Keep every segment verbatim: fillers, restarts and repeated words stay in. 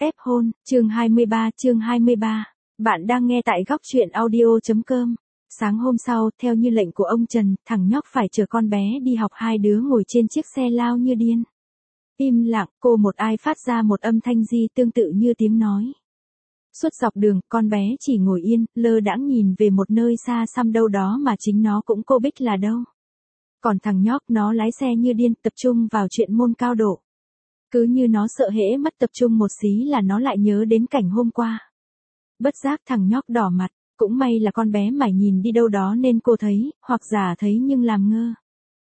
ép hôn, chương hai mươi ba, chương hai mươi ba. Bạn đang nghe tại góc truyện audio.com. Sáng hôm sau, theo như lệnh của ông Trần, thằng nhóc phải chở con bé đi học, hai đứa ngồi trên chiếc xe lao như điên. Im lặng, cô một ai phát ra một âm thanh di tương tự như tiếng nói. Suốt dọc đường, con bé chỉ ngồi yên, lơ đãng nhìn về một nơi xa xăm đâu đó mà chính nó cũng cô biết là đâu. Còn thằng nhóc nó lái xe như điên, tập trung vào chuyện môn cao độ. Cứ như nó sợ hễ mất tập trung một xí là nó lại nhớ đến cảnh hôm qua. Bất giác thằng nhóc đỏ mặt, cũng may là con bé mải nhìn đi đâu đó nên cô thấy, hoặc giả thấy nhưng làm ngơ.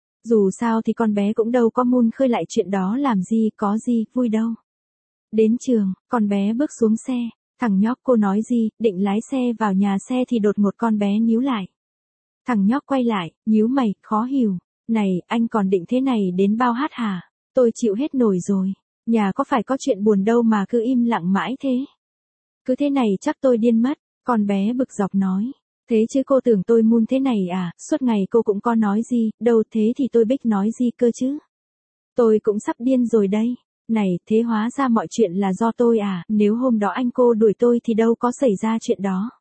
Dù sao thì con bé cũng đâu có mun khơi lại chuyện đó làm gì, có gì vui đâu. Đến trường, con bé bước xuống xe, thằng nhóc cô nói gì, định lái xe vào nhà xe thì đột ngột con bé nhíu lại. Thằng nhóc quay lại, nhíu mày, khó hiểu. Này, anh còn định thế này đến bao hát hả? Tôi chịu hết nổi rồi. Nhà có phải có chuyện buồn đâu mà cứ im lặng mãi thế. Cứ thế này chắc tôi điên mất. Con bé bực dọc nói. Thế chứ cô tưởng tôi mun thế này à? Suốt ngày cô cũng có nói gì, đâu thế thì tôi biết nói gì cơ chứ. Tôi cũng sắp điên rồi đây. Này, thế hóa ra mọi chuyện là do tôi à? Nếu hôm đó anh cô đuổi tôi thì đâu có xảy ra chuyện đó.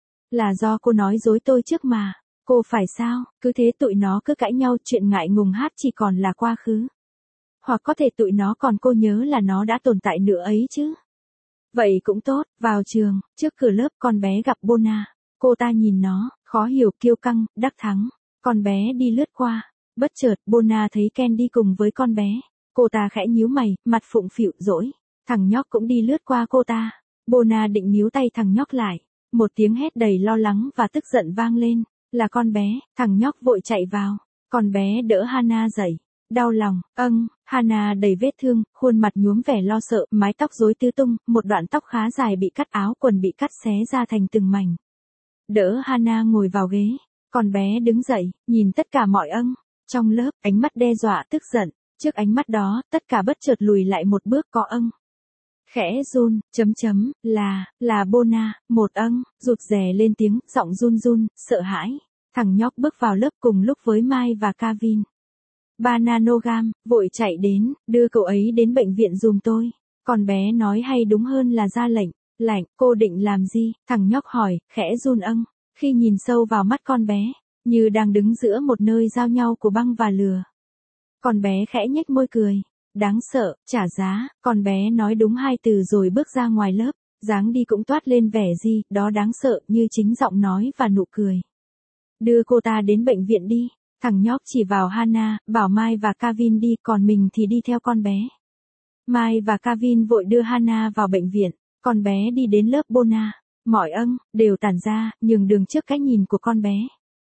Là do cô nói dối tôi trước mà. Cô phải sao? Cứ thế tụi nó cứ cãi nhau, chuyện ngại ngùng hát chỉ còn là quá khứ. Hoặc có thể tụi nó còn cô nhớ là nó đã tồn tại nữa ấy chứ. Vậy cũng tốt, vào trường, trước cửa lớp con bé gặp Bona. Cô ta nhìn nó, khó hiểu, kiêu căng, đắc thắng. Con bé đi lướt qua. Bất chợt, Bona thấy Ken đi cùng với con bé. Cô ta khẽ nhíu mày, mặt phụng phịu, dỗi. Thằng nhóc cũng đi lướt qua cô ta. Bona định níu tay thằng nhóc lại. Một tiếng hét đầy lo lắng và tức giận vang lên. Là con bé, thằng nhóc vội chạy vào. Con bé đỡ Hana dậy. Đau lòng, âng, Hana đầy vết thương, khuôn mặt nhuốm vẻ lo sợ, mái tóc rối tứ tung, một đoạn tóc khá dài bị cắt, áo quần bị cắt xé ra thành từng mảnh. Đỡ Hana ngồi vào ghế, con bé đứng dậy, nhìn tất cả mọi âng, trong lớp, ánh mắt đe dọa tức giận, trước ánh mắt đó, tất cả bất chợt lùi lại một bước, có âng. Khẽ run, chấm chấm, là, là Bona, một âng, rụt rè lên tiếng, giọng run run, sợ hãi. Thằng nhóc bước vào lớp cùng lúc với Mai và Kavin. Ba nanogam, vội chạy đến, đưa cậu ấy đến bệnh viện giùm tôi. Con bé nói hay đúng hơn là ra lệnh. Lạnh, cô định làm gì? Thằng nhóc hỏi, khẽ run âng. Khi nhìn sâu vào mắt con bé, như đang đứng giữa một nơi giao nhau của băng và lửa. Con bé khẽ nhếch môi cười. Đáng sợ, trả giá, con bé nói đúng hai từ rồi bước ra ngoài lớp. Dáng đi cũng toát lên vẻ gì, đó đáng sợ như chính giọng nói và nụ cười. Đưa cô ta đến bệnh viện đi. Thằng nhóc chỉ vào Hana, bảo Mai và Kavin đi, còn mình thì đi theo con bé. Mai và Kavin vội đưa Hana vào bệnh viện, con bé đi đến lớp Bona. Mọi âng, đều tản ra, nhường đường trước cái nhìn của con bé.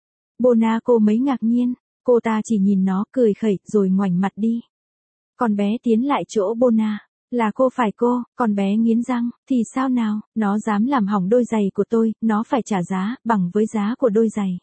Bona cô mấy ngạc nhiên, cô ta chỉ nhìn nó cười khẩy rồi ngoảnh mặt đi. Con bé tiến lại chỗ Bona. Là cô phải cô, con bé nghiến răng, thì sao nào, nó dám làm hỏng đôi giày của tôi, nó phải trả giá, bằng với giá của đôi giày.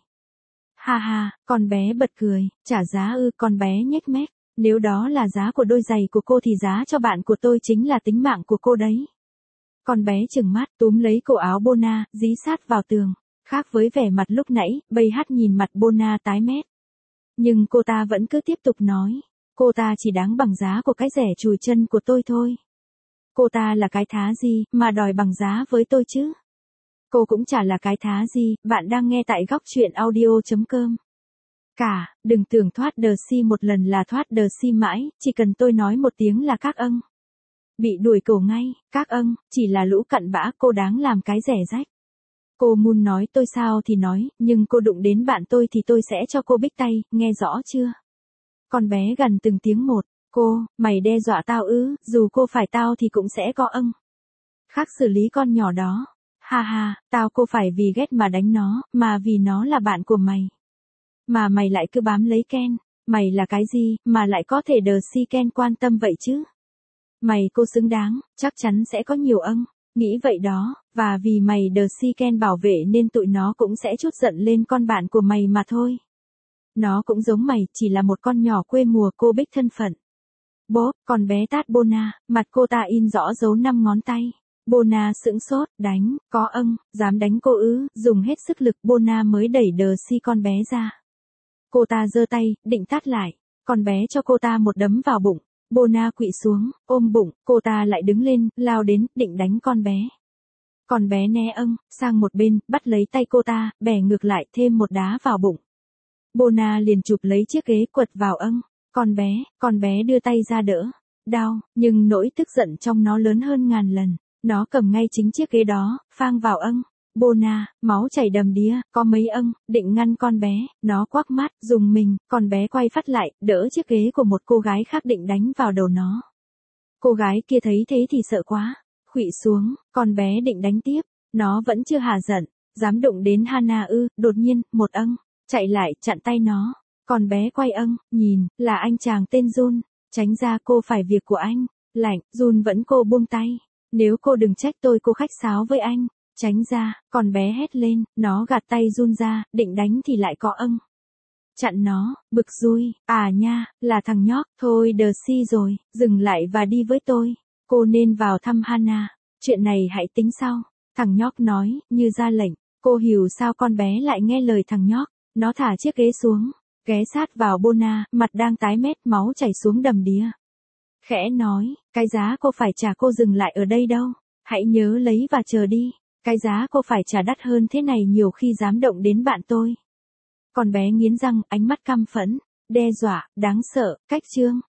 Ha ha, con bé bật cười, trả giá ư, con bé nhếch mép, nếu đó là giá của đôi giày của cô thì giá cho bạn của tôi chính là tính mạng của cô đấy. Con bé trừng mắt, túm lấy cổ áo Bona, dí sát vào tường, khác với vẻ mặt lúc nãy, bây hát nhìn mặt Bona tái mét. Nhưng cô ta vẫn cứ tiếp tục nói, cô ta chỉ đáng bằng giá của cái rẻ chùi chân của tôi thôi. Cô ta là cái thá gì, mà đòi bằng giá với tôi chứ? Cô cũng chả là cái thá gì, bạn đang nghe tại góc truyện audio.com. Cả, đừng tưởng thoát đờ si một lần là thoát đờ si mãi, chỉ cần tôi nói một tiếng là các âng. Bị đuổi cổ ngay, các âng, chỉ là lũ cặn bã, cô đáng làm cái rẻ rách. Cô muốn nói tôi sao thì nói, nhưng cô đụng đến bạn tôi thì tôi sẽ cho cô bích tay, nghe rõ chưa? Con bé gần từng tiếng một, cô, mày đe dọa tao ư, dù cô phải tao thì cũng sẽ có âng. Khác xử lý con nhỏ đó. Ha ha, tao cô phải vì ghét mà đánh nó, mà vì nó là bạn của mày. Mà mày lại cứ bám lấy Ken, mày là cái gì, mà lại có thể đờ si Ken quan tâm vậy chứ? Mày cô xứng đáng, chắc chắn sẽ có nhiều âng, nghĩ vậy đó, và vì mày đờ si Ken bảo vệ nên tụi nó cũng sẽ trút giận lên con bạn của mày mà thôi. Nó cũng giống mày, chỉ là một con nhỏ quê mùa, cô bích thân phận. Bốp, con bé tát Bona, mặt cô ta in rõ dấu năm ngón tay. Bona sững sốt, đánh, có âng, dám đánh cô ư, dùng hết sức lực Bona mới đẩy đờ si con bé ra. Cô ta giơ tay, định tát lại, con bé cho cô ta một đấm vào bụng, Bona quỵ xuống, ôm bụng, cô ta lại đứng lên, lao đến, định đánh con bé. Con bé né âng, sang một bên, bắt lấy tay cô ta, bẻ ngược lại thêm một đá vào bụng. Bona liền chụp lấy chiếc ghế quật vào âng. Con bé, con bé đưa tay ra đỡ. Đau, nhưng nỗi tức giận trong nó lớn hơn ngàn lần. Nó cầm ngay chính chiếc ghế đó, phang vào âng. Bona, máu chảy đầm đìa, có mấy âng, định ngăn con bé, nó quắc mắt, dùng mình, con bé quay phát lại, đỡ chiếc ghế của một cô gái khác định đánh vào đầu nó. Cô gái kia thấy thế thì sợ quá, khuỵu xuống, con bé định đánh tiếp, nó vẫn chưa hả giận, dám đụng đến Hana ư, đột nhiên, một âng, chạy lại, chặn tay nó, con bé quay âng, nhìn, là anh chàng tên Jun, tránh ra cô phải việc của anh, lạnh, Jun vẫn cô buông tay, nếu cô đừng trách tôi cô khách sáo với anh. Tránh ra, con bé hét lên, nó gạt tay Jun ra, định đánh thì lại có âng. Chặn nó, bực rui, à nha, là thằng nhóc, thôi đờ si rồi, dừng lại và đi với tôi. Cô nên vào thăm Hana, chuyện này hãy tính sau. Thằng nhóc nói, như ra lệnh, cô hiểu sao con bé lại nghe lời thằng nhóc. Nó thả chiếc ghế xuống, ghé sát vào Bona, mặt đang tái mét, máu chảy xuống đầm đìa. Khẽ nói, cái giá cô phải trả cô dừng lại ở đây đâu, hãy nhớ lấy và chờ đi. Cái giá cô phải trả đắt hơn thế này nhiều khi dám động đến bạn tôi. Con bé nghiến răng, ánh mắt căm phẫn, đe dọa, đáng sợ, cách trương.